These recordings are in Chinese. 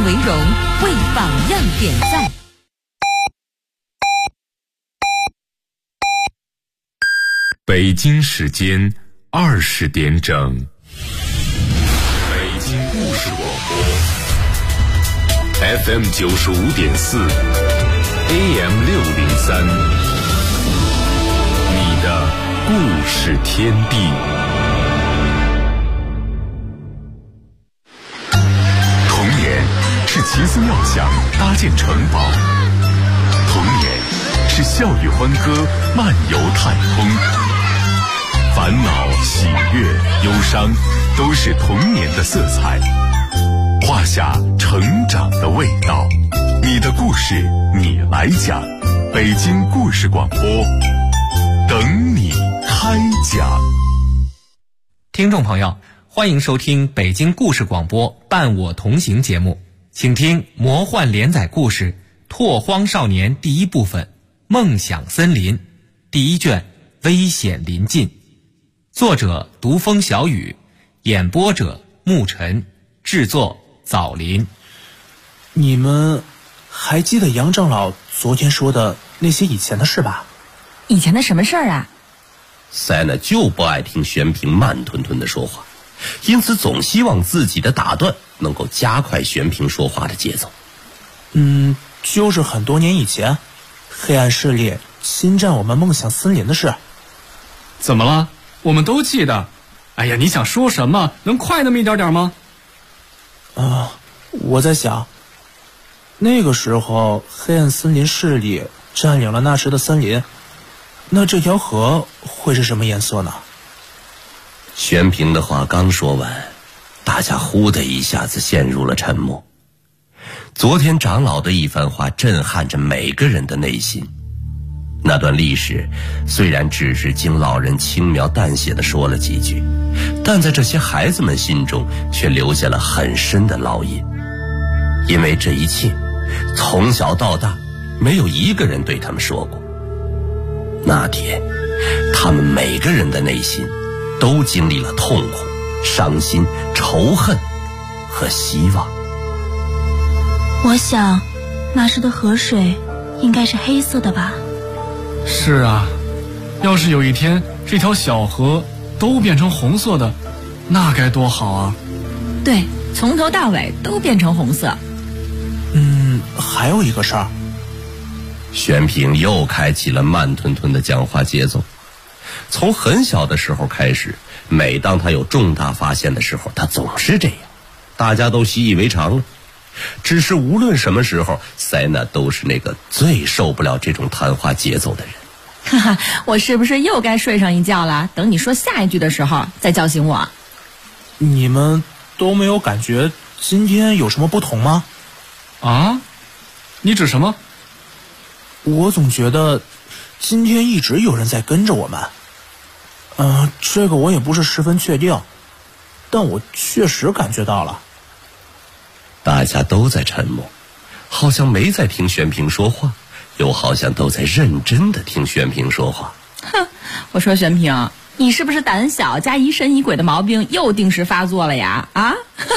为荣，为榜样点赞。 北京时间20点整，北京故事广播 FM 95.4 AM 603，你的故事天地。童年是奇思妙想搭建城堡，童年是笑语欢歌漫游太空，烦恼、喜悦、忧伤，都是童年的色彩，画下成长的味道。你的故事，你来讲。北京故事广播，等你开讲。 听众朋友，欢迎收听北京故事广播伴我同行节目，请听魔幻连载故事《拓荒少年》第一部分《梦想森林》第一卷危险临近。作者独风小雨，演播者沐晨，制作枣林。 你们还记得杨长老昨天说的那些以前的事吧？ 以前的什么事儿啊？ 塞娜就不爱听玄平慢吞吞的说话，因此总希望自己的打断能够加快玄平说话的节奏。 就是很多年以前，黑暗势力侵占我们梦想森林的事。 怎么了？我们都记得。哎呀，你想说什么？能快那么一点点吗？ 我在想，那个时候黑暗森林势力占领了那时的森林，那这条河会是什么颜色呢？ 玄平的话刚说完，大家忽的一下子陷入了沉默。昨天长老的一番话震撼着每个人的内心。那段历史虽然只是经老人轻描淡写地说了几句，但在这些孩子们心中却留下了很深的烙印。因为这一切从小到大没有一个人对他们说过。那天他们每个人的内心都经历了痛苦、伤心、仇恨和希望。 我想那时的河水应该是黑色的吧。 是啊，要是有一天这条小河都变成红色的，那该多好啊。 对，从头到尾都变成红色。 还有一个事儿。 玄平又开启了慢吞吞的讲话节奏。从很小的时候开始，每当他有重大发现的时候，他总是这样，大家都习以为常了。只是无论什么时候，塞娜都是那个最受不了这种谈话节奏的人。 哈哈，我是不是又该睡上一觉了？等你说下一句的时候再叫醒我。 你们都没有感觉今天有什么不同吗？ 啊？你指什么？ 我总觉得今天一直有人在跟着我们。这个我也不是十分确定，但我确实感觉到了。 大家都在沉默，好像没在听玄平说话，又好像都在认真的听玄平说话。 哼，我说玄平，你是不是胆小加疑神疑鬼的毛病又定时发作了呀？啊？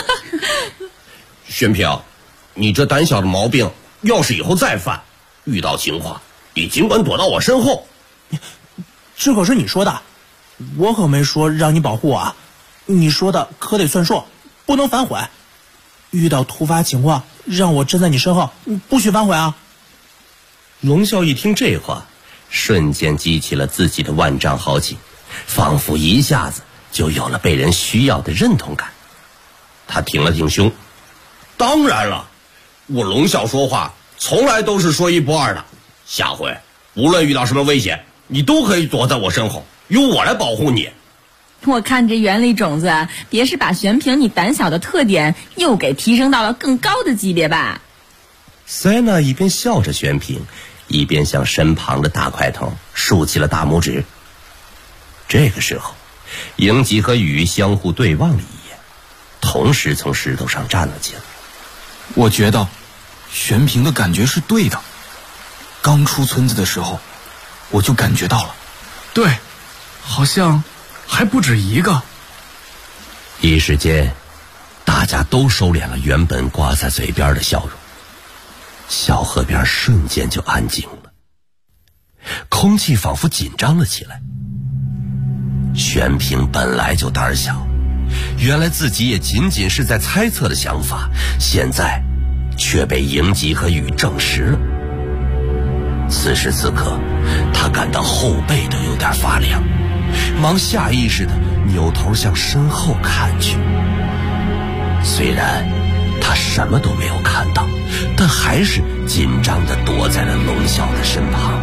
玄平，你这胆小的毛病要是以后再犯，遇到情况你尽管躲到我身后。 这可是你说的，我可没说让你保护我啊，你说的可得算数，不能反悔。遇到突发情况让我站在你身后，不许反悔啊。 龙啸一听这话，瞬间激起了自己的万丈豪情，仿佛一下子就有了被人需要的认同感。他挺了挺胸，当然了，我龙啸说话从来都是说一不二的，下回无论遇到什么危险，你都可以躲在我身后，由我来保护你。 我看这原理种子，别是把玄平你胆小的特点又给提升到了更高的级别吧？ 塞娜一边笑着玄平，一边向身旁的大块头竖起了大拇指。这个时候，迎吉和雨相互对望了一眼，同时从石头上站了起来。 我觉得玄平的感觉是对的，刚出村子的时候我就感觉到了。 对，好像还不止一个。 一时间， 大家都收敛了原本挂在嘴边的笑容，小河边瞬间就安静了，空气仿佛紧张了起来。玄平本来就胆小，原来自己也仅仅是在猜测的想法，现在却被迎吉和雨证实了。此时此刻，他感到后背都有点发凉，忙下意识地扭头向身后看去。虽然他什么都没有看到，但还是紧张地躲在了龙啸的身旁。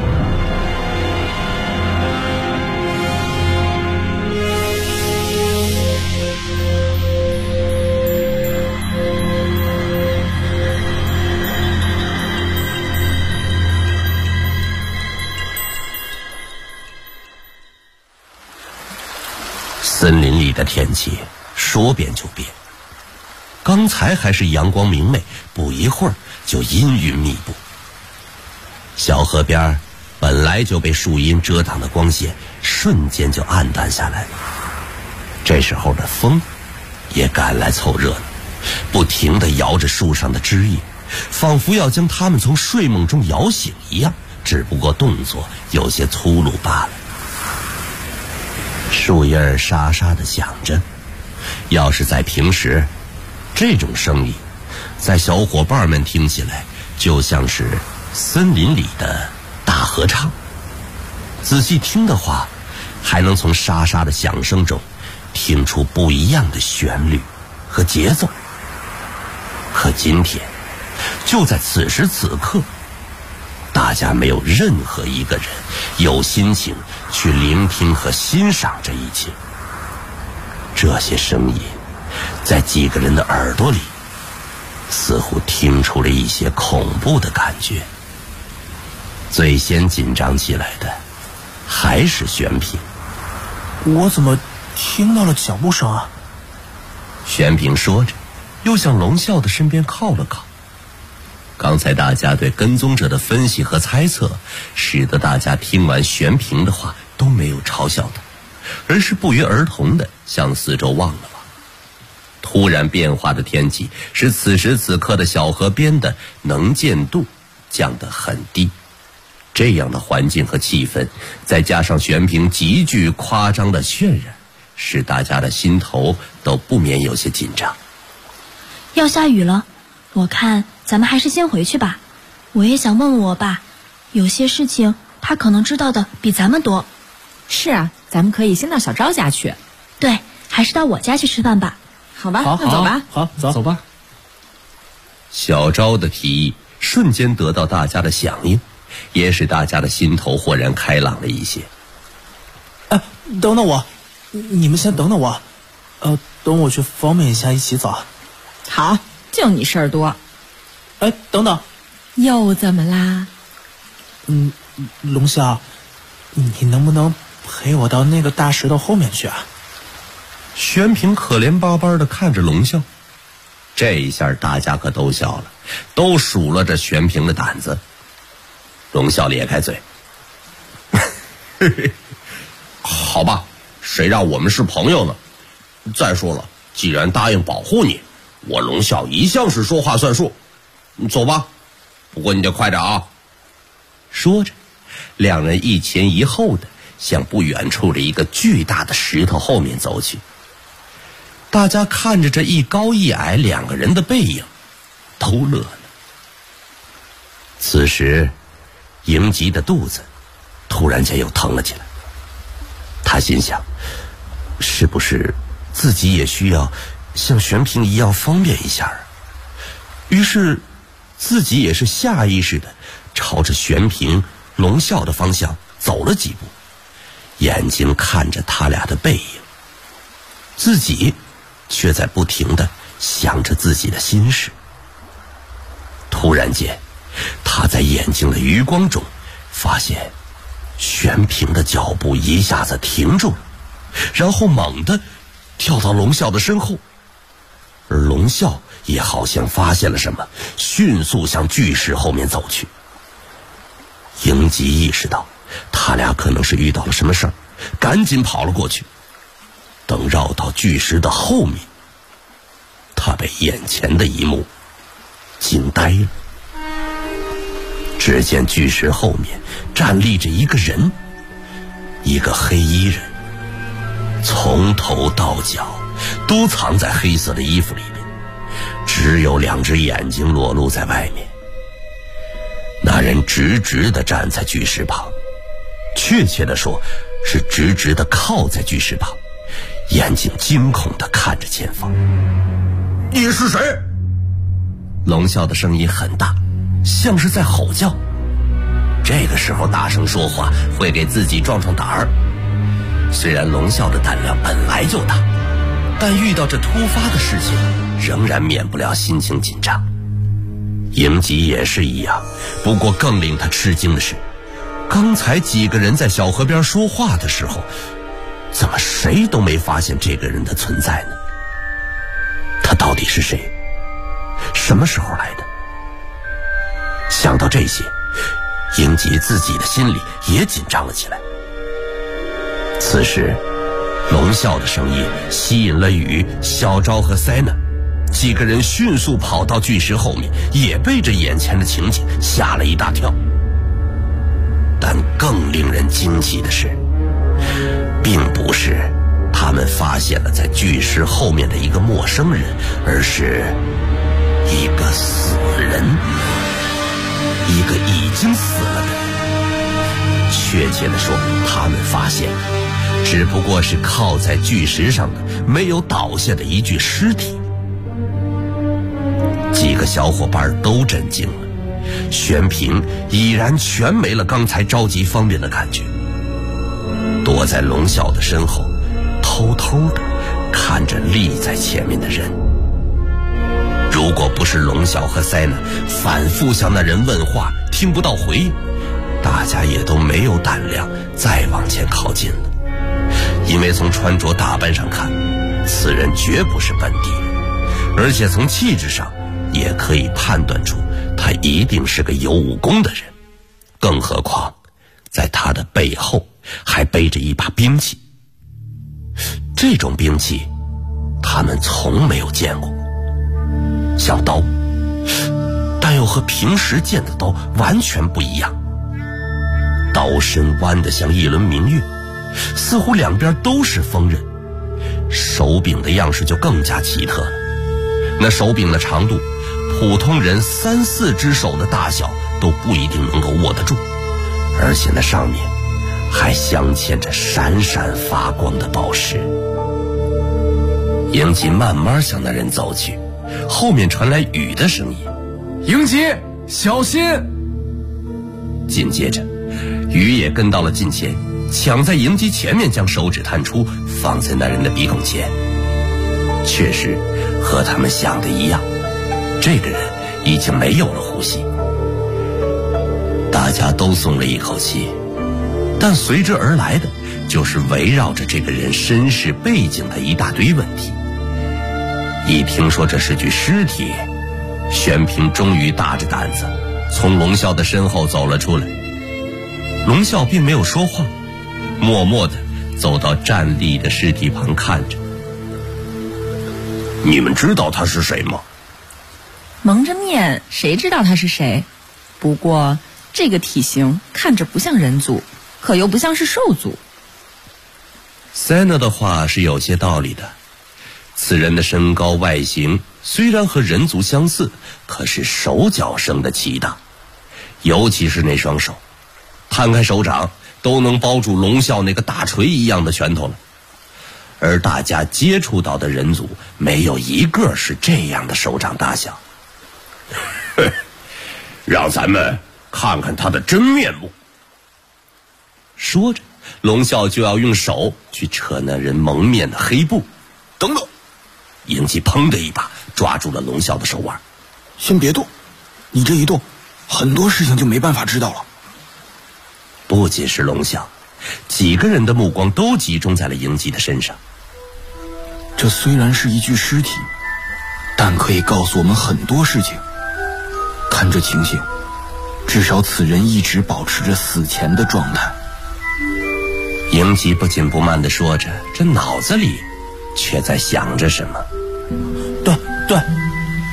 森林里的天气说变就变，刚才还是阳光明媚，不一会儿就阴云密布。小河边本来就被树荫遮挡的光线瞬间就暗淡下来了。这时候的风也赶来凑热闹，不停地摇着树上的枝叶，仿佛要将它们从睡梦中摇醒一样，只不过动作有些粗鲁罢了。树叶沙沙地响着，要是在平时，这种声音在小伙伴们听起来就像是森林里的大合唱。仔细听的话，还能从沙沙的响声中听出不一样的旋律和节奏。可今天，就在此时此刻，大家没有任何一个人有心情去聆听和欣赏这一切。这些声音在几个人的耳朵里似乎听出了一些恐怖的感觉。最先紧张起来的还是玄平。 我怎么听到了脚步声啊？ 玄平说着，又向龙啸的身边靠了靠。刚才大家对跟踪者的分析和猜测，使得大家听完玄平的话都没有嘲笑他，而是不约而同地向四周望了望。突然变化的天气使此时此刻的小河边的能见度降得很低，这样的环境和气氛，再加上玄平极具夸张的渲染，使大家的心头都不免有些紧张。 要下雨了，我看咱们还是先回去吧。我也想问问我爸，有些事情他可能知道的比咱们多。 是啊，咱们可以先到小昭家去。 对，还是到我家去吃饭吧。 好吧， 好， 那走吧。 好，走吧。 小昭的提议瞬间得到大家的响应，也使大家的心头豁然开朗了一些。 等等我，你们先等等我，等我去方便一下一起走。 好，就你事儿多。 等等， 又怎么啦？ 龙啸，你能不能陪我到那个大石头后面去啊？ 玄平可怜巴巴地看着龙啸，这一下大家可都笑了，都数落着玄平的胆子。龙啸咧开嘴，好吧，谁让我们是朋友呢？再说了，既然答应保护你，我龙啸一向是说话算数。走吧，不过你得快点啊。说着，两人一前一后的向不远处的一个巨大的石头后面走去。大家看着这一高一矮两个人的背影，都乐了。此时迎吉的肚子突然间又疼了起来，他心想，是不是自己也需要像玄平一样方便一下啊？于是自己也是下意识的朝着玄平、龙啸的方向走了几步，眼睛看着他俩的背影，自己却在不停地想着自己的心事。突然间，他在眼睛的余光中发现玄平的脚步一下子停住了，然后猛地跳到龙啸的身后，而龙啸也好像发现了什么，迅速向巨石后面走去。迎吉意识到他俩可能是遇到了什么事儿，赶紧跑了过去。等绕到巨石的后面， 他被眼前的一幕惊呆了。只见巨石后面站立着一个人，一个黑衣人，从头到脚都藏在黑色的衣服里面，只有2只眼睛裸露在外面。那人直直地站在巨石旁，确切地说是直直地靠在巨石旁，眼睛惊恐地看着前方。你是谁？龙啸的声音很大，像是在吼叫。这个时候大声说话会给自己壮壮胆儿。虽然龙啸的胆量本来就大，但遇到这突发的事情仍然免不了心情紧张。迎吉也是一样，不过更令他吃惊的是，刚才几个人在小河边说话的时候，怎么谁都没发现这个人的存在呢？他到底是谁？什么时候来的？想到这些，迎吉自己的心里也紧张了起来。此时龙啸的声音吸引了雨、小昭和塞纳，几个人迅速跑到巨石后面，也被这眼前的情景吓了一大跳。但更令人惊奇的是，并不是他们发现了在巨石后面的一个陌生人，而是一个死人，一个已经死了的人。确切地说，他们发现只不过是靠在巨石上的没有倒下的一具尸体。几个小伙伴都震惊了，玄平已然全没了刚才着急方便的感觉，躲在龙啸的身后，偷偷地看着立在前面的人。如果不是龙啸和塞纳反复向那人问话，听不到回应，大家也都没有胆量再往前靠近了。因为从穿着打扮上看，此人绝不是本地人，而且从气质上也可以判断出他一定是个有武功的人，更何况在他的背后还背着一把兵器。这种兵器他们从没有见过，像刀，但又和平时见的刀完全不一样。刀身弯得像一轮明月，似乎两边都是锋刃。手柄的样式就更加奇特了，那手柄的长度，普通人3、4只手的大小都不一定能够握得住，而且那上面还镶嵌着闪闪发光的宝石。迎吉慢慢向那人走去，后面传来雨的声音： 迎吉，小心！ 紧接着雨也跟到了近前，抢在迎吉前面，将手指探出，放在那人的鼻孔前。确实和他们想的一样，这个人已经没有了呼吸。大家都松了一口气，但随之而来的就是围绕着这个人身世背景的一大堆问题。一听说这是具尸体，玄平终于大着胆子从龙啸的身后走了出来。龙啸并没有说话，默默地走到站立的尸体旁看着。你们知道他是谁吗？ 蒙着面，谁知道他是谁？不过这个体型看着不像人族，可又不像是兽族。 塞纳的话是有些道理的。此人的身高外形虽然和人族相似，可是手脚生得奇大，尤其是那双手，摊开手掌都能包住龙啸那个大锤一样的拳头了。而大家接触到的人族没有一个是这样的手掌大小。让咱们看看他的真面目。说着，龙啸就要用手去扯那人蒙面的黑布。等等！迎吉砰的一把抓住了龙啸的手腕。 先别动，你这一动，很多事情就没办法知道了。 不仅是龙啸，几个人的目光都集中在了迎吉的身上。 这虽然是一具尸体，但可以告诉我们很多事情。看这情形，至少此人一直保持着死前的状态。 迎吉不紧不慢地说着，这脑子里却在想着什么。 对，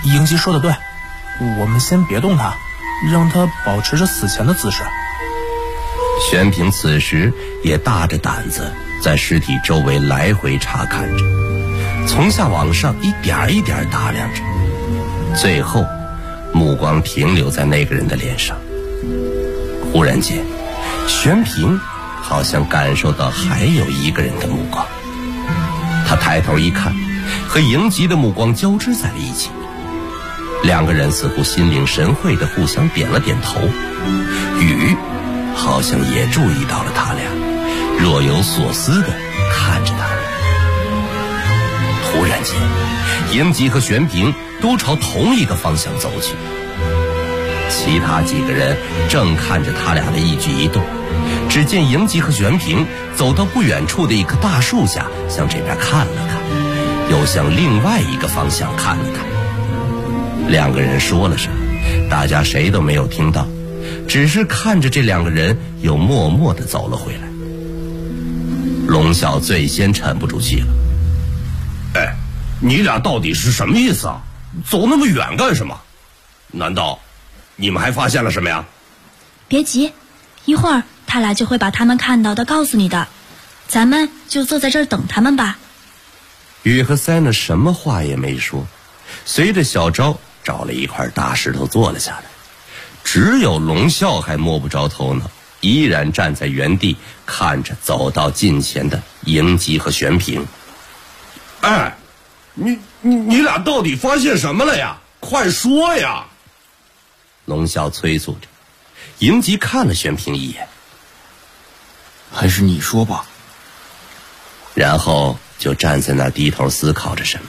迎吉说的对，我们先别动他，让他保持着死前的姿势。 玄平此时也大着胆子在尸体周围来回查看着，从下往上一点一点打量着，最后目光停留在那个人的脸上。忽然间，玄平好像感受到还有一个人的目光，他抬头一看，和迎吉的目光交织在了一起，两个人似乎心领神会地互相点了点头。雨好像也注意到了他俩，若有所思地看着他们。突然间，迎吉和玄平都朝同一个方向走去，其他几个人正看着他俩的一举一动。只见迎吉和玄平走到不远处的一棵大树下，向这边看了看，又向另外一个方向看了看。两个人说了什么，大家谁都没有听到，只是看着这两个人又默默地走了回来。龙啸最先沉不住气了：“ 哎，你俩到底是什么意思啊？走那么远干什么？难道你们还发现了什么呀？”“ 别急，一会儿他俩就会把他们看到的告诉你的，咱们就坐在这儿等他们吧。” 雨和塞呢什么话也没说，随着小昭找了一块大石头坐了下来。只有龙啸还摸不着头脑，依然站在原地看着走到近前的迎吉和玄平。 “哎，你俩到底发现什么了呀？快说呀！” 龙啸催促着。迎吉看了玄平一眼：“ 还是你说吧。” 然后就站在那儿低头思考着什么。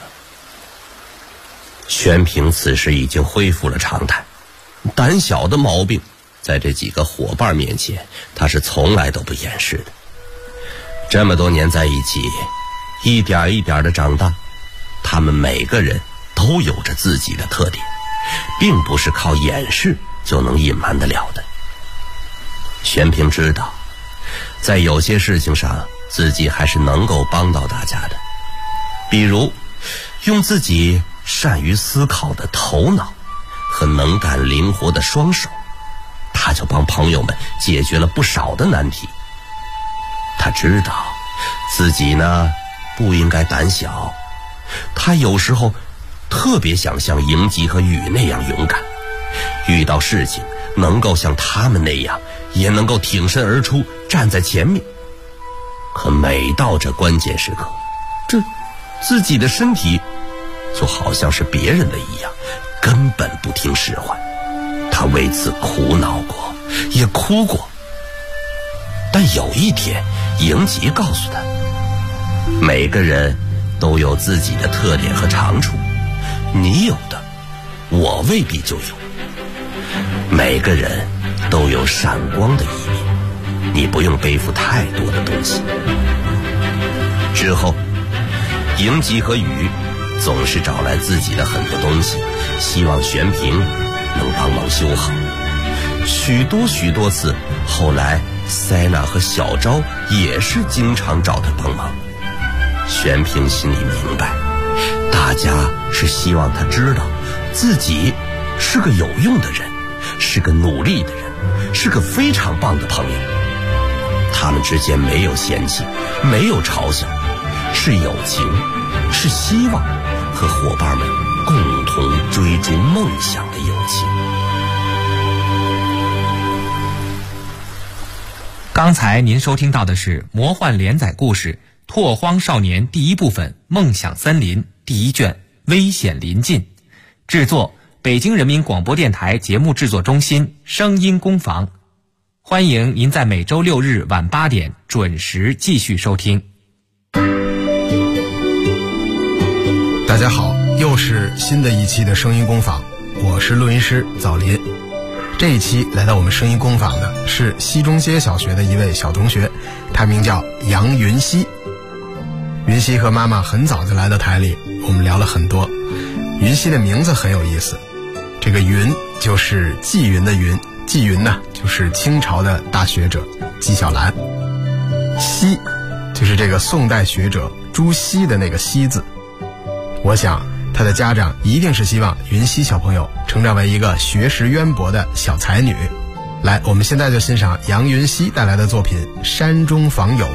玄平此时已经恢复了常态，胆小的毛病在这几个伙伴面前他是从来都不掩饰的。这么多年在一起，一点一点的长大，他们每个人都有着自己的特点，并不是靠掩饰就能隐瞒得了的。玄平知道，在有些事情上自己还是能够帮到大家的，比如用自己善于思考的头脑和能干灵活的双手，他就帮朋友们解决了不少的难题。他知道自己呢不应该胆小，他有时候特别想像迎吉和雨那样勇敢，遇到事情能够像他们那样也能够挺身而出，站在前面。可每到这关键时刻，自己的身体就好像是别人的一样，根本不听使唤。他为此苦恼过，也哭过。但有一天，迎吉告诉他，每个人都有自己的特点和长处，你有的我未必就有。每个人都有闪光的一面，你不用背负太多的东西。之后，迎吉和雨总是找来自己的很多东西，希望玄平能帮忙修好。许多次，后来塞纳和小昭也是经常找他帮忙。玄平心里明白，大家是希望他知道自己是个有用的人，是个努力的人，是个非常棒的朋友。他们之间没有嫌弃，没有嘲笑，是友情，是希望和伙伴们共同追逐梦想的友情。 刚才您收听到的是魔幻连载故事《拓荒少年》第一部分《梦想森林》第一卷《危险临近》，制作北京人民广播电台节目制作中心声音工坊。欢迎您在每周六日晚8点准时继续收听。 大家好，又是新的一期的声音工坊，我是录音师枣林。这一期来到我们声音工坊的是西中街小学的一位小同学，他名叫杨云溪。云溪和妈妈很早就来到台里，我们聊了很多。云溪的名字很有意思，这个云就是纪云的云，纪云呢就是清朝的大学者纪晓岚，溪就是这个宋代学者朱熹的那个熹字。我想他的家长一定是希望云溪小朋友成长为一个学识渊博的小才女。来，我们现在就欣赏杨云溪带来的作品《山中访友》。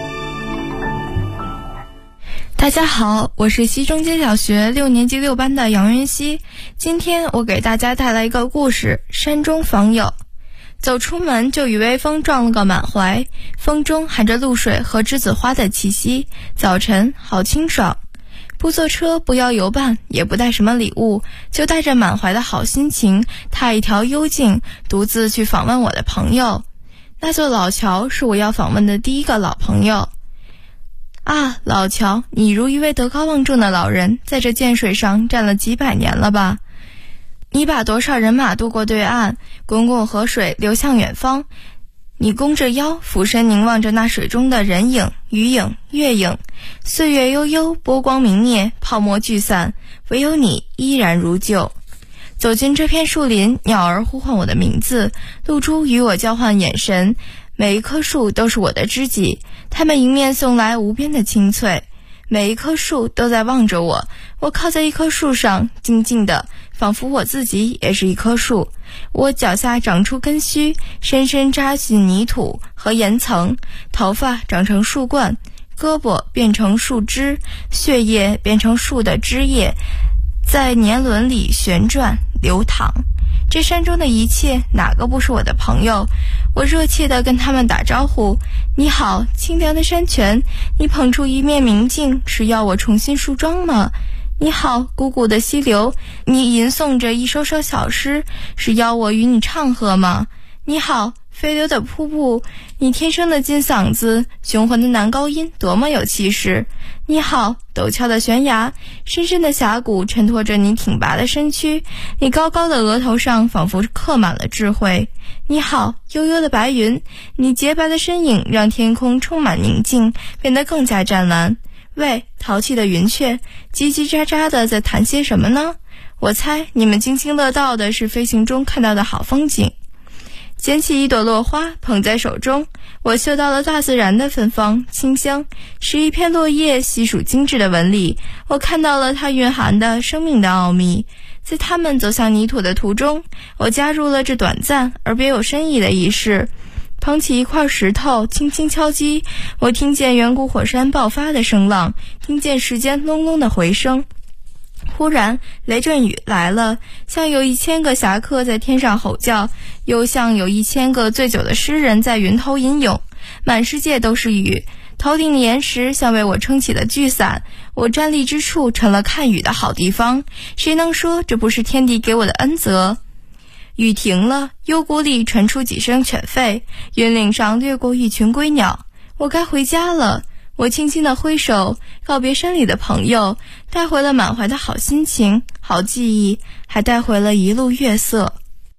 大家好，我是西中街小学6年级6班的杨云溪。今天我给大家带来一个故事《山中访友》。走出门就与微风撞了个满怀，风中含着露水和栀子花的气息，早晨好清爽。不坐车，不要游伴，也不带什么礼物，就带着满怀的好心情，踏一条幽径，独自去访问我的朋友。那座老桥是我要访问的第一个老朋友。啊，老桥，你如一位德高望重的老人，在这涧水上站了几百年了吧？你把多少人马渡过对岸，滚滚河水流向远方。你弓着腰，俯身凝望着那水中的人影、鱼影、月影。岁月悠悠，波光明灭，泡沫聚散，唯有你依然如旧。走进这片树林，鸟儿呼唤我的名字，露珠与我交换眼神。每一棵树都是我的知己，它们迎面送来无边的清脆。每一棵树都在望着我，我靠在一棵树上，静静的，仿佛我自己也是一棵树。我脚下长出根须，深深扎进泥土和岩层，头发长成树冠，胳膊变成树枝，血液变成树的枝叶，在年轮里旋转流淌。这山中的一切，哪个不是我的朋友？我热切地跟他们打招呼：你好，清凉的山泉，你捧出一面明镜，是要我重新梳妆吗？你好，汩汩的溪流，你吟诵着一首首小诗，是要我与你唱和吗？你好，飞流的瀑布，你天生的金嗓子，雄浑的男高音，多么有气势。你好，陡峭的悬崖，深深的峡谷衬托着你挺拔的身躯，你高高的额头上仿佛刻满了智慧。你好，悠悠的白云，你洁白的身影让天空充满宁静，变得更加湛蓝。喂，淘气的云雀，叽叽喳喳的在谈些什么呢？我猜你们津津乐道的是飞行中看到的好风景。捡起一朵落花，捧在手中，我嗅到了大自然的芬芳清香，是一片落叶细数精致的纹理。我看到了它蕴含的生命的奥秘。在他们走向泥土的途中，我加入了这短暂而别有深意的仪式。捧起一块石头，轻轻敲击，我听见远古火山爆发的声浪，听见时间隆隆的回声。忽然雷阵雨来了，像有1000个侠客在天上吼叫，又像有1000个醉酒的诗人在云头吟咏。满世界都是雨，头顶的岩石像为我撑起了巨伞，我站立之处成了看雨的好地方。谁能说这不是天地给我的恩泽？雨停了，幽谷里传出几声犬吠，云岭上掠过一群归鸟。我该回家了。我轻轻地挥手，告别山里的朋友，带回了满怀的好心情、好记忆，还带回了一路月色。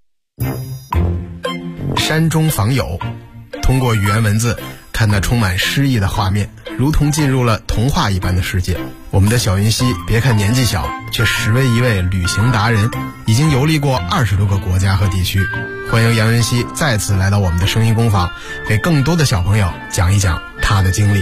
山中访友，通过语言文字看那充满诗意的画面，如同进入了童话一般的世界。我们的小云溪别看年纪小，却实为一位旅行达人，已经游历过20多个国家和地区。欢迎杨云溪再次来到我们的声音工坊，给更多的小朋友讲一讲他的经历。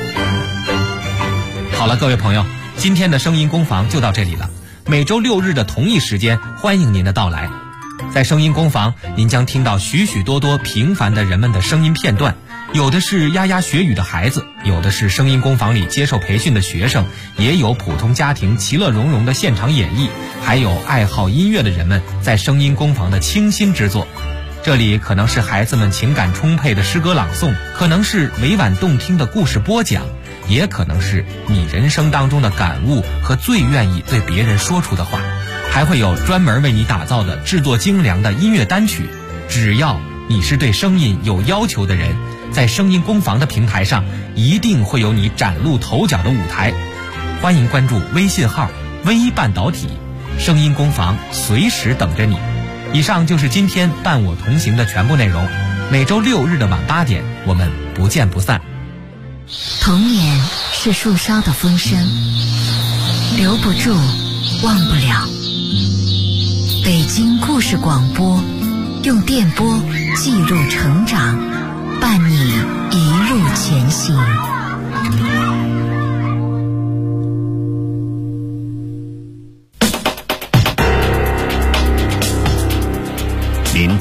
好了，各位朋友，今天的声音工坊就到这里了。每周6日的同一时间，欢迎您的到来。在声音工坊，您将听到许许多多平凡的人们的声音片段，有的是牙牙学语的孩子，有的是声音工坊里接受培训的学生，也有普通家庭其乐融融的现场演绎，还有爱好音乐的人们在声音工坊的倾心之作。这里可能是孩子们情感充沛的诗歌朗诵，可能是委婉动听的故事播讲，也可能是你人生当中的感悟和最愿意对别人说出的话，还会有专门为你打造的制作精良的音乐单曲。只要你是对声音有要求的人，在声音工坊的平台上一定会有你崭露头角的舞台。欢迎关注微信号微半导体，声音工坊随时等着你。以上就是今天伴我同行的全部内容，每周6日的晚8点，我们不见不散。 童年是树梢的风声，留不住，忘不了。北京故事广播，用电波记录成长，伴你一路前行。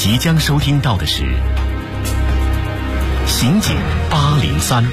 即将收听到的是《刑警803》。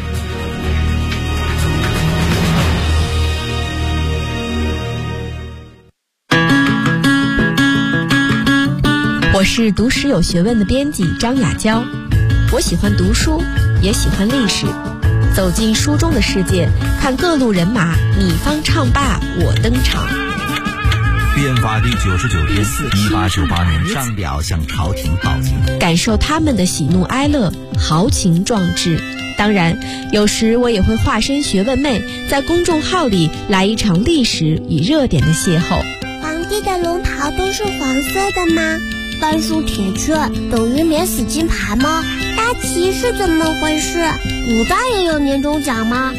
我是读史有学问的编辑张雅娇，我喜欢读书，也喜欢历史。走进书中的世界，看各路人马，你方唱罢我登场。 变法第99天，1898年上表向朝廷报警， 感受他们的喜怒哀乐，豪情壮志。当然，有时我也会化身学问妹，在公众号里来一场历史与热点的邂逅。 皇帝的龙袍都是黄色的吗？半数铁券等于免死金牌吗？大旗是怎么回事？古代也有年终奖吗？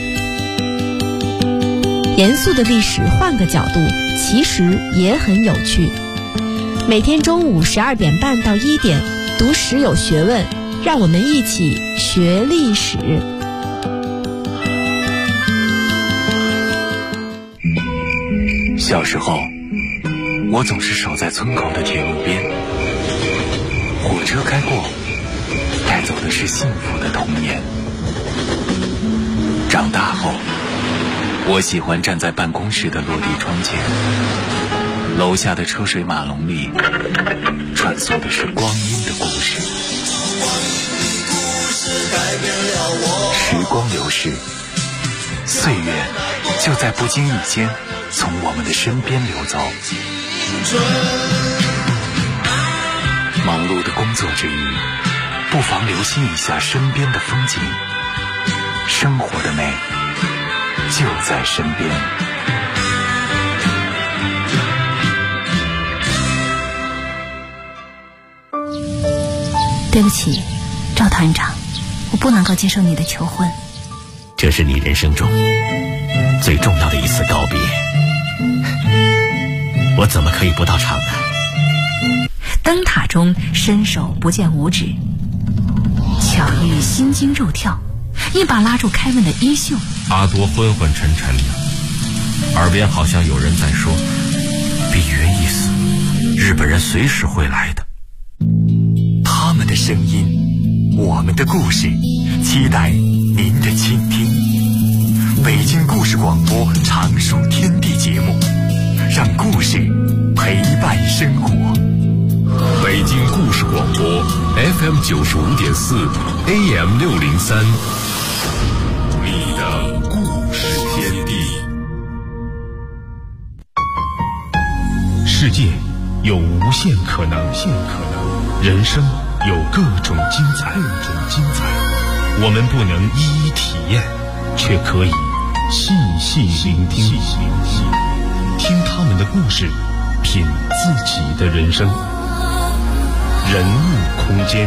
严肃的历史换个角度，其实也很有趣。每天中午12点半到1点，读史有学问，让我们一起学历史。 小时候，我总是守在村口的铁路边，火车开过，带走的是幸福的童年。长大后，我喜欢站在办公室的落地窗前，楼下的车水马龙里穿梭的是光阴的故事。时光流逝，岁月就在不经意间从我们的身边流走。忙碌的工作之余，不妨留心一下身边的风景，生活的美就在身边。 对不起，赵团长，我不能够接受你的求婚。 这是你人生中最重要的一次告别，我怎么可以不到场呢？ 灯塔中伸手不见五指，巧遇心惊肉跳，一把拉住凯文的衣袖。 阿多昏昏沉沉的，耳边好像有人在说：比约一死，日本人随时会来的。 他们的声音，我们的故事，期待您的倾听。北京故事广播常数天地节目，让故事陪伴生活。 北京故事广播 FM 95.4 AM 603，你的故事天地。 世界有无限可能，人生有各种精彩。我们不能一一体验，却可以细细聆听，听他们的故事，品自己的人生。人物空间，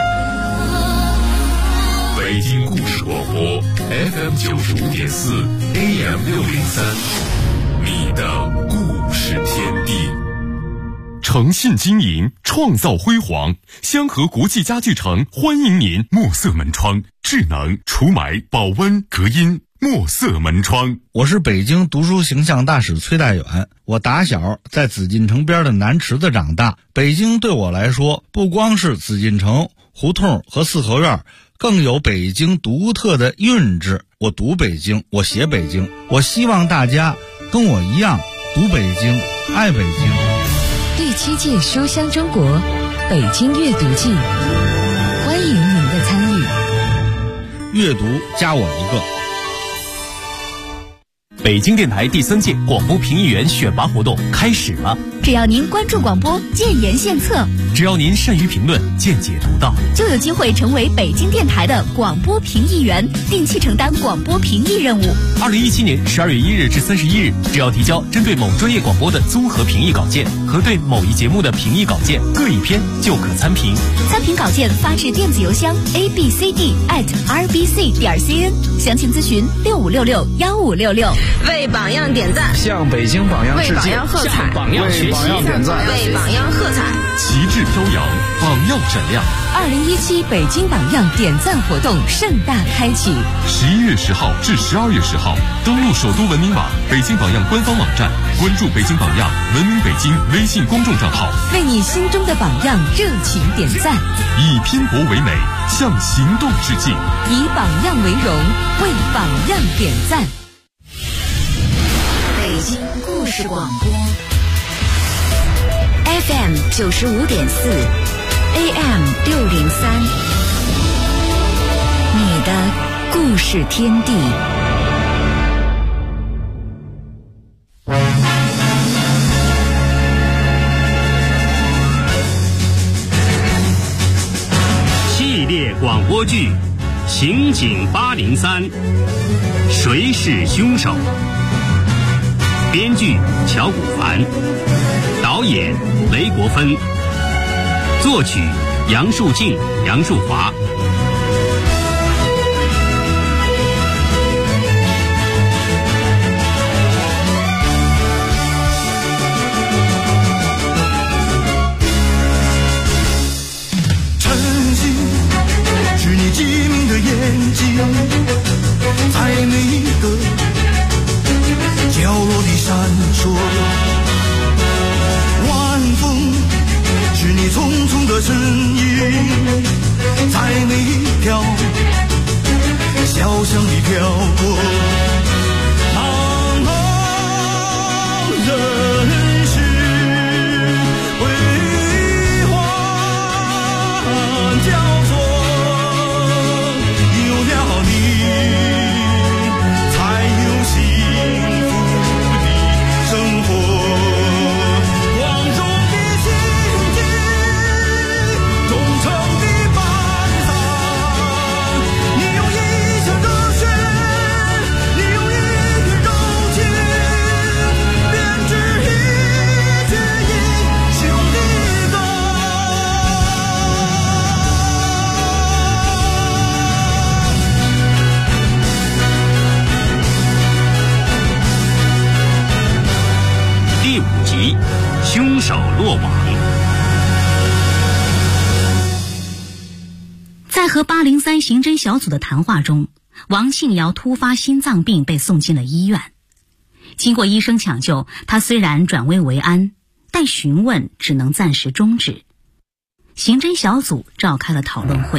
北京故事广播 FM 95.4 AM 603，你的故事天地。 诚信经营，创造辉煌。香河国际家具城欢迎您。墨色门窗，智能除霾、保温、隔音。墨色门窗。 我是北京读书形象大使崔大远。我打小在紫禁城边的南池子长大。北京对我来说，不光是紫禁城、胡同和四合院，更有北京独特的韵致。我读北京，我写北京，我希望大家跟我一样读北京，爱北京。 第7届书香中国北京阅读季，欢迎您的参与。 阅读加我一个。 北京电台第3届广播评议员选拔活动开始了。 只要您关注广播，建言献策； 只要您善于评论，见解独到， 就有机会成为北京电台的广播评议员，定期承担广播评议任务。 2017年12月1日至31日，只要提交针对某专业广播的综合评议稿件和对某一节目的评议稿件各一篇，就可参评。 参评稿件发至电子邮箱 abcd@rbc.cn， 详情咨询65661566。 为榜样点赞， 向北京榜样致敬， 为榜样喝彩， 为榜样点赞， 为榜样喝彩。 旗帜朝阳，榜样闪亮。 2017北京榜样点赞活动盛大开启 ，11月10号至12月10号，登录首都文明网、北京榜样官方网站，关注北京榜样、文明北京微信公众账号， 为你心中的榜样热情点赞， 以拼搏为美，向行动致敬， 以榜样为荣，为榜样点赞。 北京故事广播 FM 95.4 AM 603，你的故事天地。 系列广播剧《刑警803》，谁是凶手？编剧乔古凡，导演雷国芬，作曲杨树静、杨树华。 晨曦是你机敏的眼睛，在每一个角落里闪烁。晚风是你匆匆的身影，在每一条小巷里飘过。茫茫人世辉煌交错，有了你才有幸福的生活。光荣的心境，忠诚的伴郎，你用一腔热血，你用一片柔情，编织一曲英雄的歌。 第5集，凶手落网。 在和803刑侦小组的谈话中，王庆瑶突发心脏病被送进了医院。经过医生抢救，他虽然转危为安，但询问只能暂时终止。刑侦小组召开了讨论会。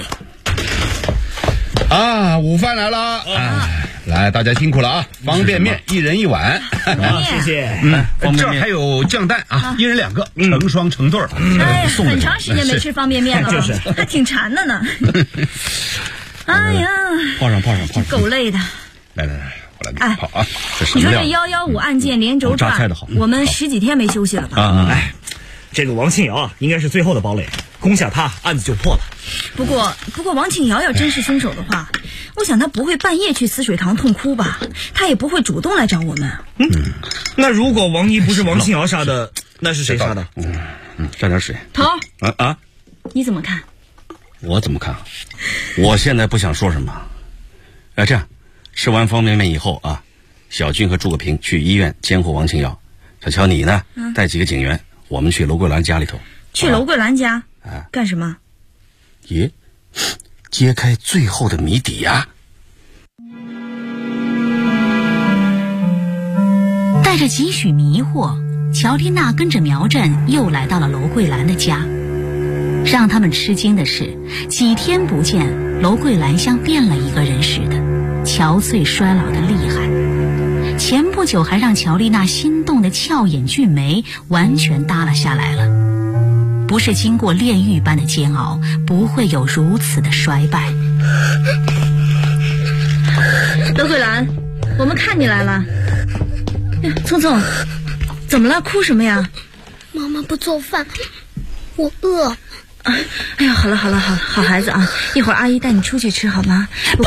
午饭来了，来，大家辛苦了啊！方便面1人1碗， 谢谢。 这儿还有酱蛋啊，1人2个，成双成对。 很长时间没吃方便面了， 就是还挺馋的呢。哎呀， 泡上， 够累的。 来，我来给你泡啊！这什你说么料？ 这115案件连轴转， 榨菜的好， 我们10几天没休息了吧？ 这个王庆瑶啊，应该是最后的堡垒，攻下他，案子就破了。 不过王庆瑶要真是凶手的话，我想他不会半夜去死水堂痛哭吧？他也不会主动来找我们。 那如果王妮不是王庆瑶杀的，那是谁杀的？ 沾点水。 头啊， 你怎么看？ 我怎么看？我现在不想说什么。这样，吃完方便面以后啊，小军和诸葛平去医院监护王庆瑶，小乔你呢，带几个警员，我们去楼桂兰家里头。 去楼桂兰家干什么？ 揭开最后的谜底呀！ 带着几许迷惑，乔丽娜跟着苗振又来到了楼桂兰的家。让他们吃惊的是，几天不见，楼桂兰像变了一个人似的，憔悴衰老的厉害。前不久还让乔丽娜心动的俏眼俊眉完全耷拉下来了。不是经过炼狱般的煎熬，不会有如此的衰败。 楼桂兰，我们看你来了。聪聪，怎么了？哭什么呀？ 妈妈不做饭，我饿。 哎呀，好了，好孩子啊，一会儿阿姨带你出去吃好吗？ 不，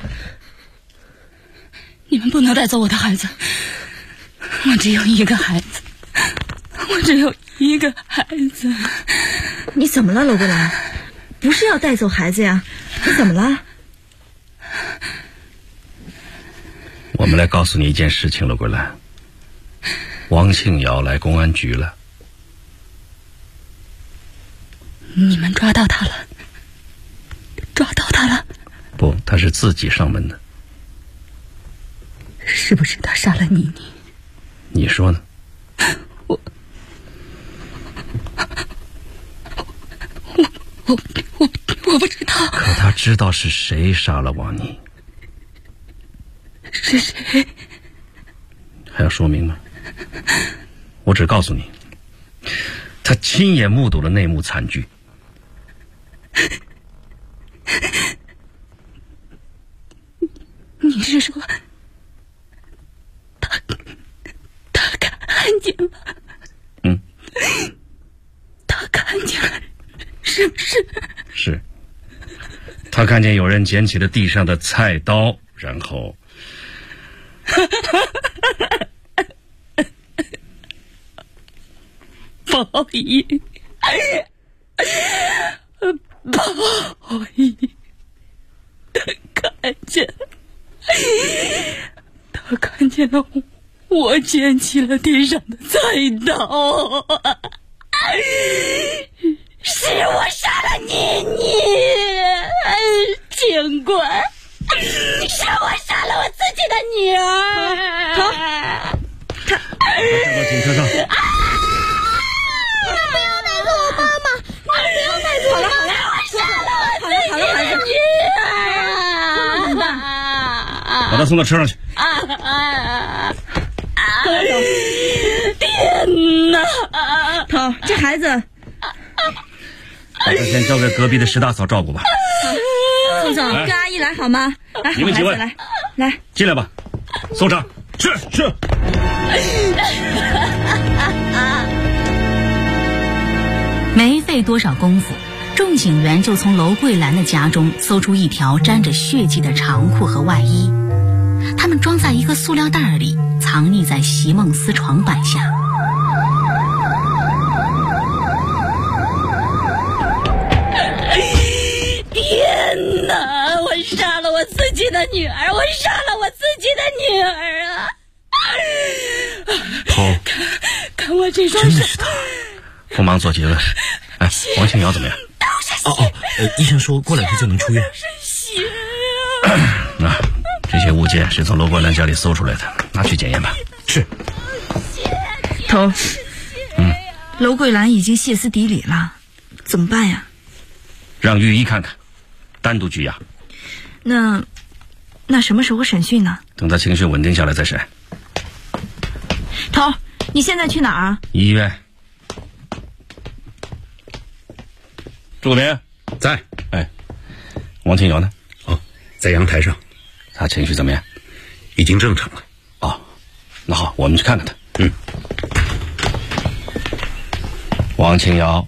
你们不能带走我的孩子，我只有一个孩子， 你怎么了，楼桂兰？不是要带走孩子呀？你怎么了？ 我们来告诉你一件事情，楼桂兰。王庆瑶来公安局了。 你们抓到他了？抓到他了？ 不，他是自己上门的。 是不是他杀了妮妮？ 你说呢？ 我不知道。 可他知道是谁杀了王妮。 是谁？ 还要说明吗？我只告诉你，他亲眼目睹了那幕惨剧。 你是说他看见了？他看见了，是不是？ 是。他看见有人捡起了地上的菜刀，然后报应，他看见了我捡起了地上的菜刀，是我杀了妮妮，警官，是我杀了我自己的女儿。 他带到警车上。 不要带走我妈妈！你不要带走我妈妈！我杀了我自己的女儿！ 把他送到车上去。 天哪！头，这孩子， 把他先交给隔壁的石大嫂照顾吧。 宋总，跟阿姨来好吗？来， 你们几位来进来吧。搜查。是。 没费多少功夫，众警员就从娄桂兰的家中搜出一条沾着血迹的长裤和外衣，他们装在一个塑料袋里，藏匿在席梦思床板下。 天哪！我杀了我自己的女儿，我杀了我自己的女儿啊！ 头， 看我这双手。 不忙做结论。哎，王庆瑶怎么样？ 医生说过2天就能出院。 那这些物件是从娄桂兰家里搜出来的，拿去检验吧。 是。 头，娄桂兰已经歇斯底里了，怎么办呀？ 让御医看看，单独拘押。 那什么时候审讯呢？ 等他情绪稳定下来再审。 头，你现在去哪儿啊？ 医院。朱国明在。哎，王庆瑶呢？ 在阳台上。 他情绪怎么样？ 已经正常了。 那好，我们去看看他。王庆瑶。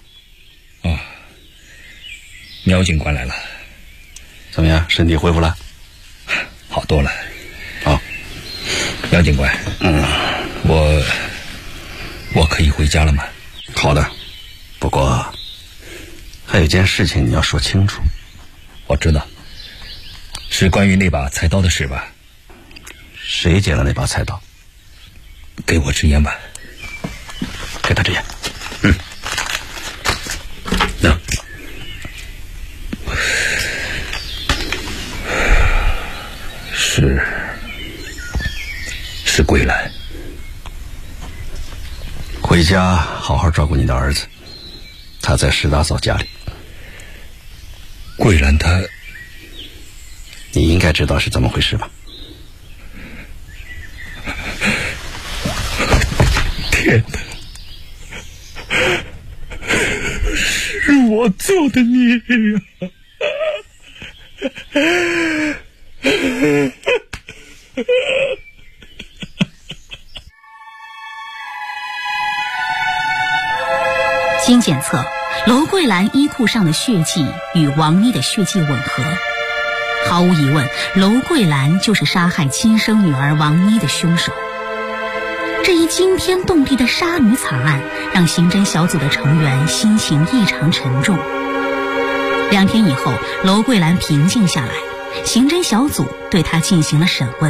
苗警官来了。 怎么样？身体恢复了？ 好多了。 好。 苗警官，我可以回家了吗？ 好的。不过还有一件事情你要说清楚。 我知道，是关于那把菜刀的事吧？ 谁捡了那把菜刀？ 给我支烟吧。 给他支烟。 是桂兰。 回家好好照顾你的儿子，他在石大嫂家里。 桂兰她， 你应该知道是怎么回事吧？ 天哪，是我做的孽呀！ 经检测，娄桂兰衣裤上的血迹与王妮的血迹吻合，毫无疑问，娄桂兰就是杀害亲生女儿王妮的凶手。这一惊天动地的杀女惨案让刑侦小组的成员心情异常沉重。2天以后，娄桂兰平静下来，刑侦小组对她进行了审问。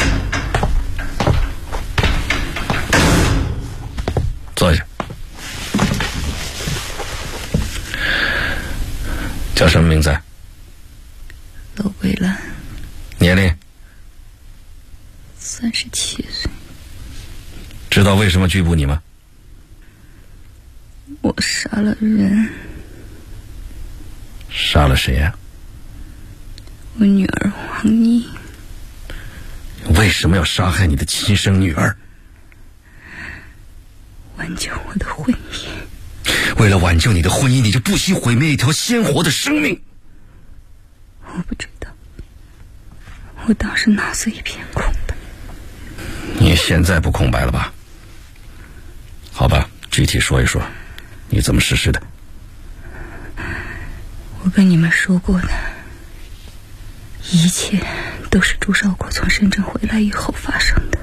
坐下。 叫什么名字？ 娄桂兰。 年龄 37岁。 知道为什么拘捕你吗？ 我杀了人。 杀了谁呀？ 我女儿王妮。 为什么要杀害你的亲生女儿？ 挽救我的婚姻。 为了挽救你的婚姻，你就不惜毁灭一条鲜活的生命？ 我不知道，我当时脑子一片空白。 你现在不空白了吧？好吧，具体说一说，你怎么实施的？ 我跟你们说过的，一切都是朱少国从深圳回来以后发生的。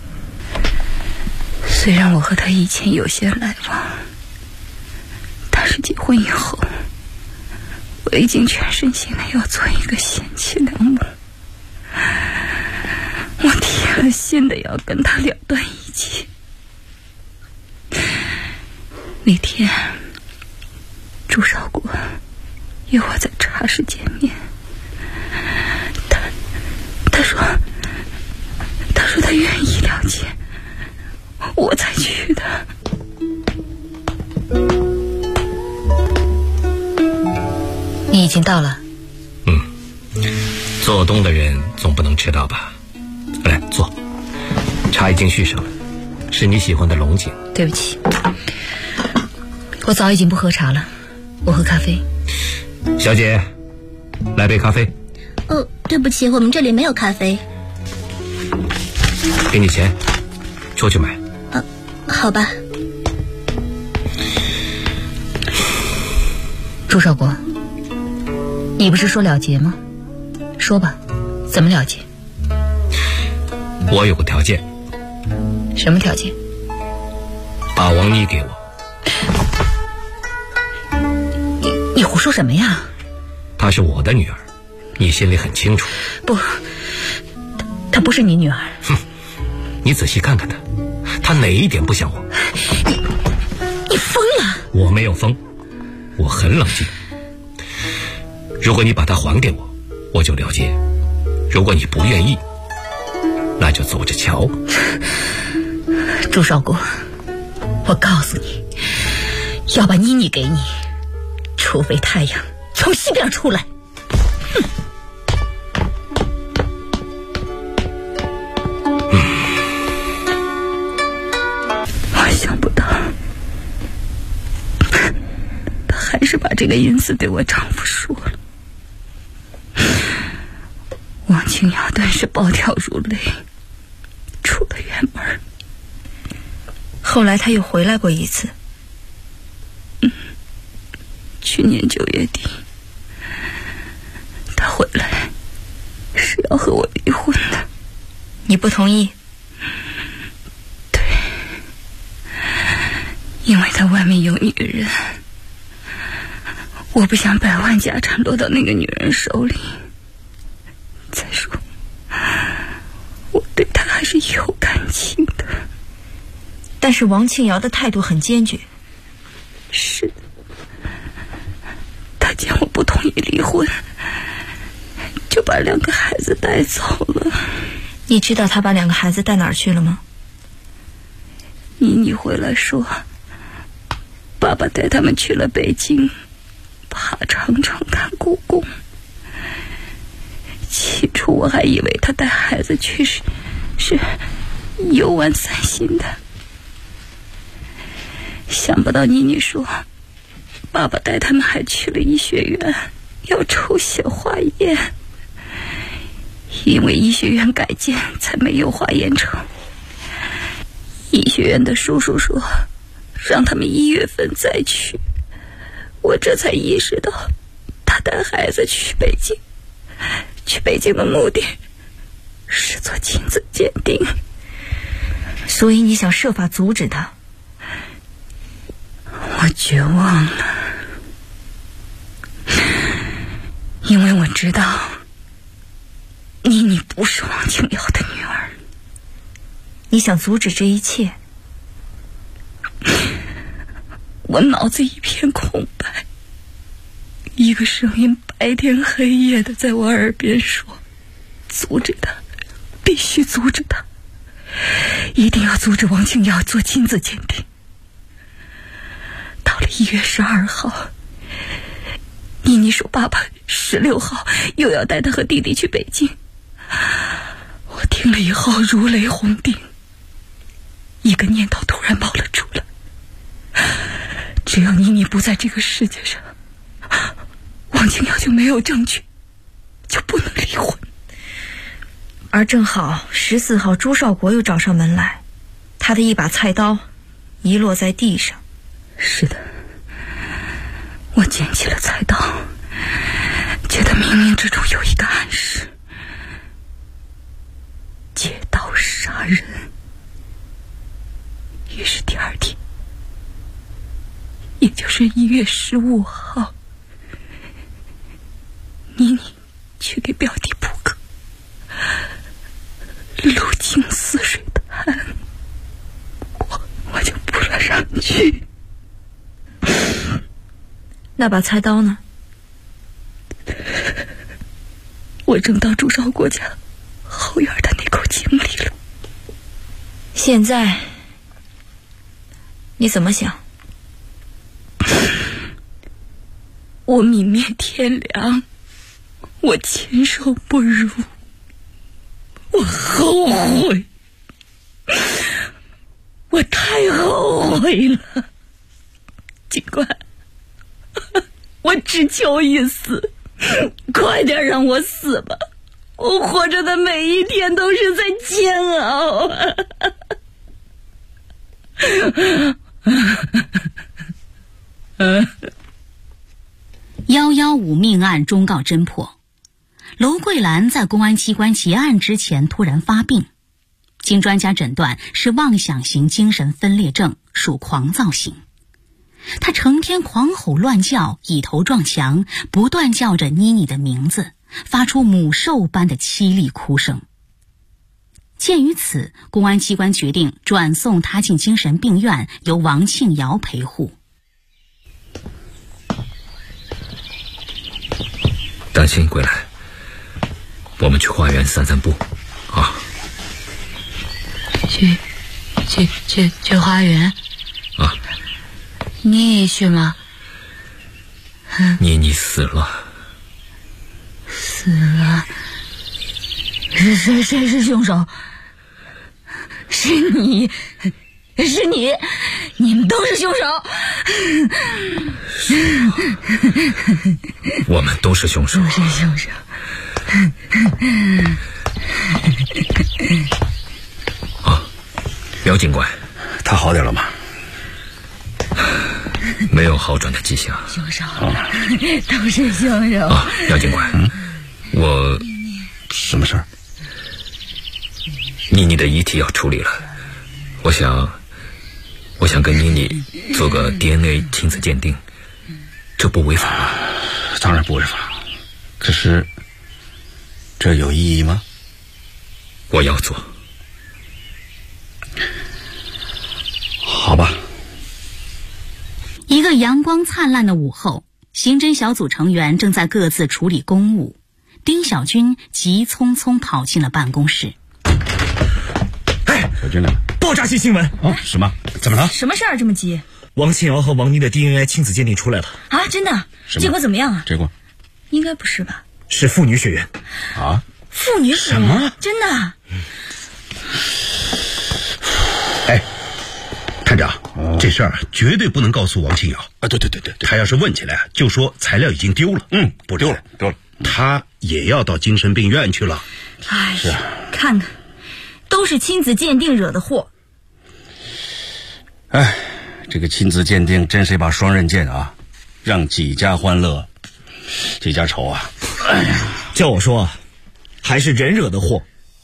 虽然我和他以前有些来往，但是结婚以后，我已经全身心的要做一个贤妻良母。我铁了心的要跟他了断一切。那天朱少国约我在茶室见面，他说他愿意了解，我才去的。 你已经到了。 做东的人总不能迟到吧？来坐，茶已经续上了，是你喜欢的龙井。 对不起，我早已经不喝茶了，我喝咖啡。 小姐，来杯咖啡。 对不起，我们这里没有咖啡。 给你钱，出去买。 好吧。 朱少国，你不是说了结吗？说吧，怎么了结？ 我有个条件。 什么条件？ 把王妮给我。 你胡说什么呀？ 她是我的女儿，你心里很清楚。 不，她不是你女儿。 哼，你仔细看看她，她哪一点不像我？ 你疯了！ 我没有疯，我很冷静。如果你把她还给我，我就了结；如果你不愿意，那就走着瞧。 朱少国，我告诉你，要把妮妮给你，除非太阳从西边出来。 我想不到，他还是把这个隐私对我丈夫说了。王清瑶顿时暴跳如雷，出了院门。 后来他又回来过一次。 去年9月底，他回来是要和我离婚的。 你不同意？ 对，因为他外面有女人，我不想百万家产落到那个女人手里。再说，我对他还是有感情的。 但是王庆瑶的态度很坚决。 是的，他见我不同意离婚，就把2个孩子带走了。 你知道他把2个孩子带哪儿去了吗？ 妮妮回来说，爸爸带他们去了北京，爬长城看故宫。起初我还以为他带孩子去是游玩散心的，想不到妮妮说，爸爸带他们还去了医学院，要抽血化验，因为医学院改建才没有化验成。医学院的叔叔说，让他们1月份再去。我这才意识到，他带孩子去北京的目的是做亲子鉴定。 所以你想设法阻止他？ 我绝望了，因为我知道妮妮不是王清瑶的女儿。 你想阻止这一切？ 我脑子一片空白， 一个声音白天黑夜的在我耳边说：阻止他，必须阻止他，一定要阻止王庆瑶做亲子鉴定。到了1月12号，妮妮说爸爸16号又要带他和弟弟去北京。我听了以后如雷轰顶，一个念头突然冒了出来：只要妮妮不在这个世界上，王庆瑶就没有证据，就不能离婚。 而正好14号朱少国又找上门来，他的一把菜刀遗落在地上。 是的，我捡起了菜刀，觉得冥冥之中有一个暗示：借刀杀人。于是第二天，也就是1月15号，妮妮去给表弟扑克，路经泗水滩，我就扑了上去。 那把菜刀呢？ 我扔到朱少国家后院的那口井里了。 现在你怎么想？ 我泯灭天良，我禽兽不如，我后悔，我太后悔了。警官，我只求一死，快点让我死吧，我活着的每一天都是在煎熬啊。 115命案终告侦破。娄桂兰在公安机关结案之前突然发病，经专家诊断是妄想型精神分裂症，属狂躁型。她成天狂吼乱叫，以头撞墙，不断叫着妮妮的名字，发出母兽般的凄厉哭声。鉴于此，公安机关决定转送她进精神病院，由王庆瑶陪护。 担心归来，我们去花园散散步啊。 去花园啊？ 你也去吗？ 妮妮死了。 死了？谁是凶手？是你，你们都是凶手。 我们都是凶手。 都是凶手。 啊，姚警官， 他好点了吗？ 没有好转的迹象。 凶手，都是凶手。 啊，姚警官，我什么事儿？ 妮妮的遗体要处理了，我想跟妮妮做个 DNA 亲子鉴定，这不违法吗？ 当然不违法，可是这有意义吗？ 我要做。 好吧。 一个阳光灿烂的午后，刑侦小组成员正在各自处理公务。丁小军急匆匆跑进了办公室。 哎， 小军呢？ 爆炸性新闻！ 哦，什么？怎么了？ 什么事儿这么急？ 王庆瑶和王妮的 DNA 亲子鉴定出来了。 啊，真的？结果怎么样啊？ 结果应该不是吧？ 是妇女血缘。 啊？ 妇女血缘？ 什么？ 真的？ 哎，探长，这事儿绝对不能告诉王庆瑶啊！对， 他要是问起来，就说材料已经丢了。 不丢了。 他也要到精神病院去了。 哎，是啊，看看，都是亲子鉴定惹的祸。 哎，这个亲子鉴定真是一把双刃剑啊，让几家欢乐，几家愁啊！ 哎呀，叫我说，还是人惹的祸。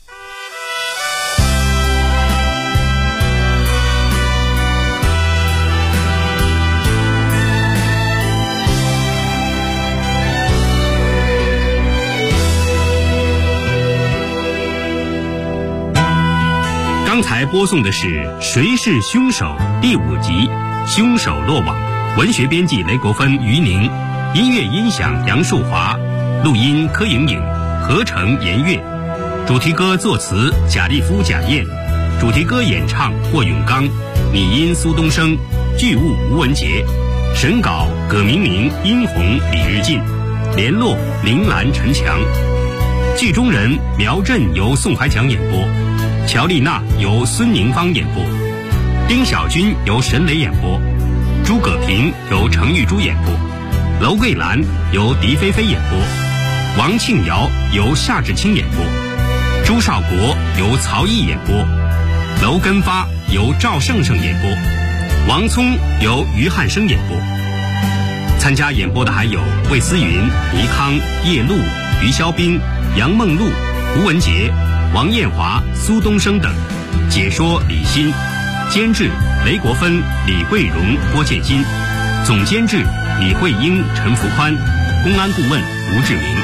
刚才播送的是《谁是凶手》第5集，凶手落网。文学编辑雷国芬、于宁， 音乐音响杨树华，录音柯莹莹，合成严月，主题歌作词贾立夫、贾燕，主题歌演唱霍永刚，拟音苏东升，剧务吴文杰，审稿葛明明、殷红、李日进，联络林兰、陈强。剧中人苗震由宋怀强演播，乔丽娜由孙宁芳演播，丁小军由沈磊演播，诸葛平由程玉珠演播，娄桂兰由狄菲菲演播，王庆瑶由夏志清演播，朱少国由曹毅演播，娄根发由赵胜胜演播，王聪由于汉生演播。参加演播的还有魏思云、倪康、叶璐、于肖斌、杨梦露、吴文杰、王艳华、苏东升等。解说李欣，监制雷国芬、李桂荣、郭建新，总监制李慧英、陈福宽，公安顾问吴志明。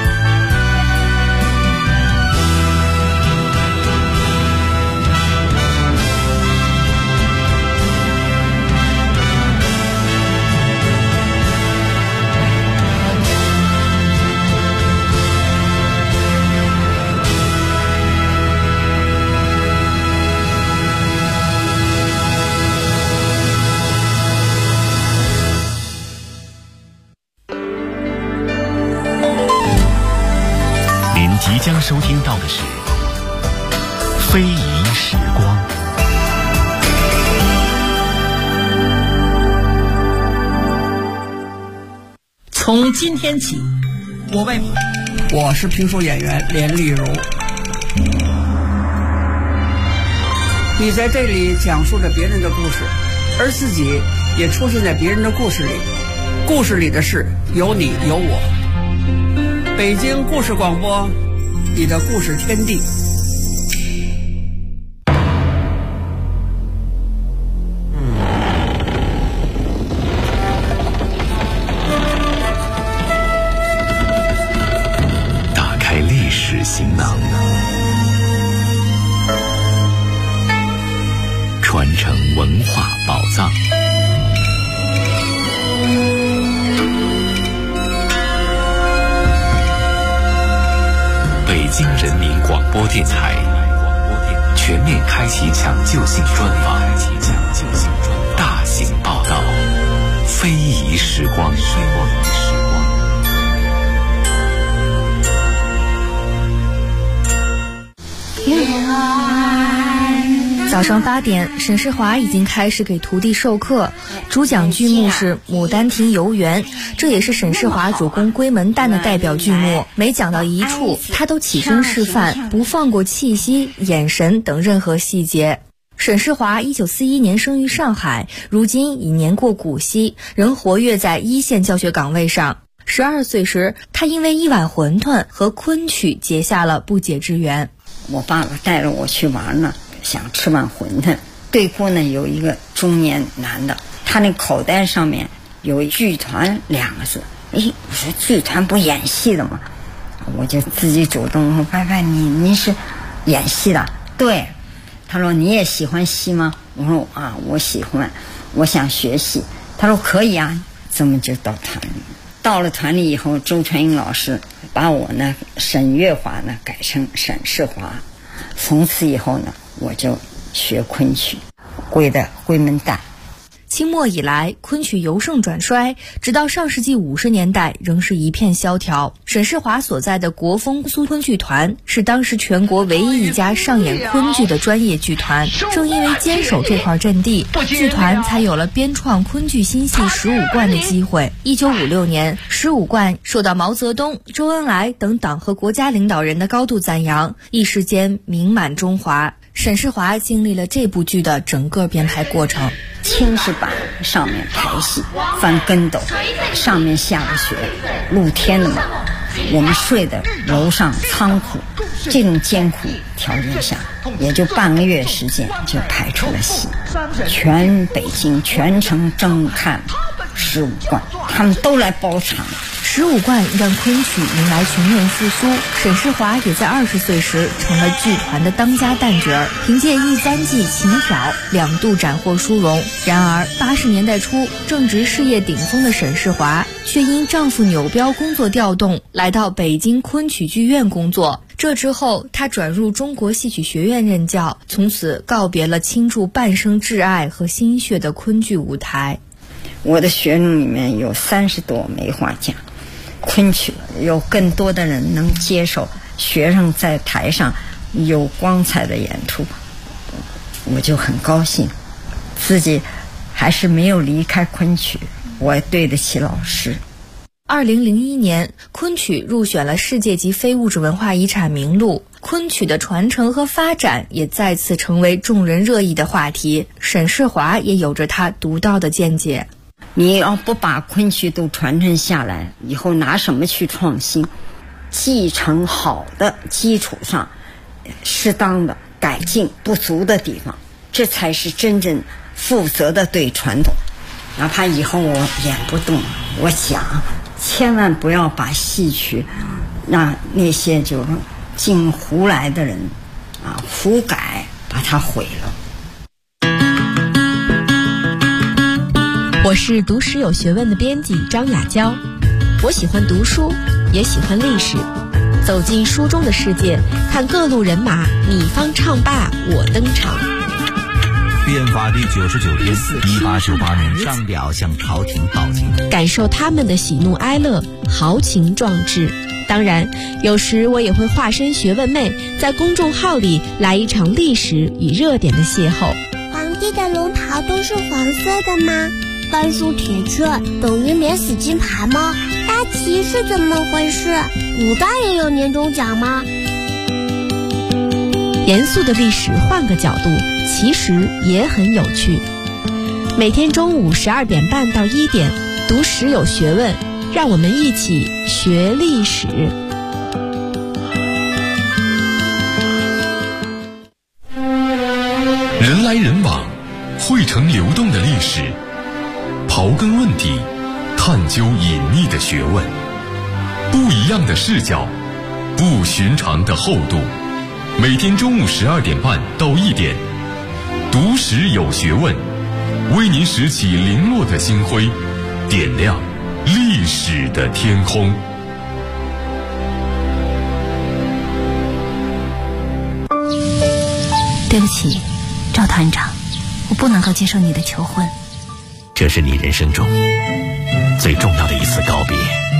即将收听到的是《非遗时光》。 从今天起，我是评书演员连丽如。你在这里讲述着别人的故事，而自己也出现在别人的故事里。故事里的事有你有我。北京故事广播，你的故事天地。 打开历史行囊，传承文化宝藏。北京人民广播电台全面开启抢救性专访，大型报道，非遗时光。 早上8点，沈世华已经开始给徒弟授课。主讲剧目是《牡丹亭游园》，这也是沈世华主攻闺门旦的代表剧目。每讲到一处，他都起身示范，不放过气息、眼神等任何细节。沈世华1941年生于上海，如今已年过古稀，仍活跃在一线教学岗位上。12岁时，他因为一碗馄饨和昆曲结下了不解之缘。 我爸爸带着我去玩呢，想吃碗馄饨。对过呢有一个中年男的，他那口袋上面有剧团2个字。我说剧团不演戏的吗？我就自己主动说：“伯伯，您是演戏的？”对。他说：“你也喜欢戏吗？”我说：“啊，我喜欢，我想学戏。”他说：“可以啊。”这么就到团里。到了团里以后，周传英老师把我呢沈月华呢改成沈世华。从此以后呢，我就学昆曲，归门旦。 清末以来，昆曲由盛转衰，直到上世纪50年代仍是一片萧条。沈世华所在的国风苏昆剧团是当时全国唯一一家上演昆剧的专业剧团。正因为坚守这块阵地，剧团才有了编创昆剧新戏15贯的机会。1956年，15贯受到毛泽东、周恩来等党和国家领导人的高度赞扬，一时间名满中华。沈世华经历了这部剧的整个编排过程。 青石板上面排戏，翻跟斗，上面下着雪，露天的嘛。我们睡的楼上仓库，这种艰苦条件下，也就半个月时间就排出了戏。全北京全城争看15贯，他们都来包场。 15贯让昆曲迎来全面复苏，沈世华也在20岁时成了剧团的当家旦角儿，凭借13季琴挑2度斩获殊荣。然而80年代初，正值事业顶峰的沈世华却因丈夫扭标工作调动，来到北京昆曲剧院工作。这之后，他转入中国戏曲学院任教，从此告别了倾注半生挚爱和心血的昆剧舞台。 我的学生里面有30多梅花奖，昆曲有更多的人能接受学生在台上有光彩的演出，我就很高兴，自己还是没有离开昆曲，我对得起老师。 2001年，昆曲入选了世界级非物质文化遗产名录，昆曲的传承和发展也再次成为众人热议的话题。沈世华也有着他独到的见解。 你要不把昆曲都传承下来，以后拿什么去创新？继承好的基础上，适当的改进不足的地方，这才是真正负责的对传统。哪怕以后我演不动，我想千万不要把戏曲让那些就是进胡来的人胡改，把它毁了。 我是读史有学问的编辑张雅娇，我喜欢读书，也喜欢历史，走进书中的世界，看各路人马你方唱罢我登场。 变法第99天，1898年上表向朝廷报警， 感受他们的喜怒哀乐，豪情壮志。当然，有时我也会化身学问妹，在公众号里来一场历史与热点的邂逅。 皇帝的龙袍都是黄色的吗？甘肃铁雀等于免死金牌吗？大旗是怎么回事？古代也有年终奖吗？ 严肃的历史换个角度，其实也很有趣。每天中午12点半到1点，读史有学问，让我们一起学历史。 人来人往，汇成流动的历史，刨根问底，探究隐秘的学问，不一样的视角，不寻常的厚度。每天中午12点半到1点，读史有学问，为您拾起零落的星辉，点亮历史的天空。 对不起，赵团长，我不能够接受你的求婚。 这是你人生中最重要的一次告别，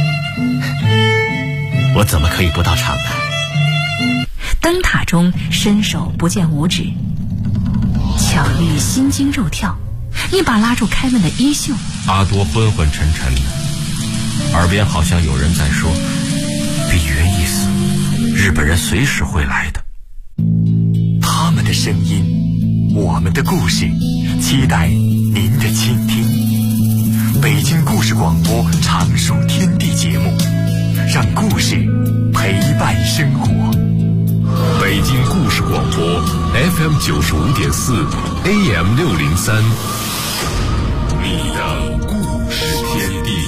我怎么可以不到场呢？ 灯塔中伸手不见五指，巧遇心惊肉跳，一把拉住开门的衣袖。 阿多昏昏沉沉的，耳边好像有人在说：比约一死，日本人随时会来的。 他们的声音，我们的故事，期待您的倾听。北京故事广播常数天地节目，让故事陪伴生活。 北京故事广播 FM 95.4 AM 603，你的故事天地。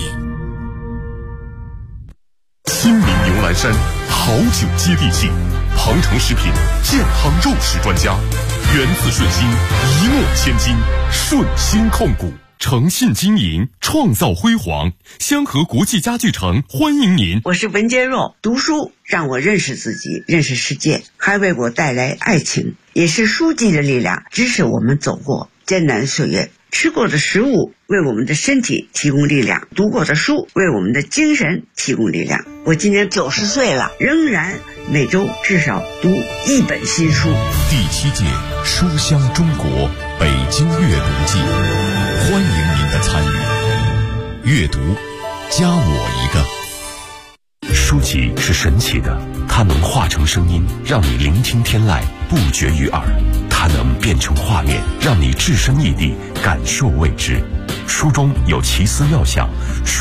新民牛栏山好酒接地气，鹏城食品健康肉食专家，源自顺心，一诺千金，顺心控股。诚信经营，创造辉煌。香河国际家具城欢迎您。 我是文坚若，读书让我认识自己，认识世界，还为我带来爱情，也是书籍的力量，支持我们走过艰难岁月。吃过的食物为我们的身体提供力量，读过的书为我们的精神提供力量。我今年90岁了，仍然每周至少读1本新书。 第7届书香中国北京阅读季，欢迎您的参与。阅读，加我一个。书籍是神奇的，它能化成声音，让你聆听天籁，不绝于耳；它能变成画面，让你置身异地，感受未知。书中有奇思妙想，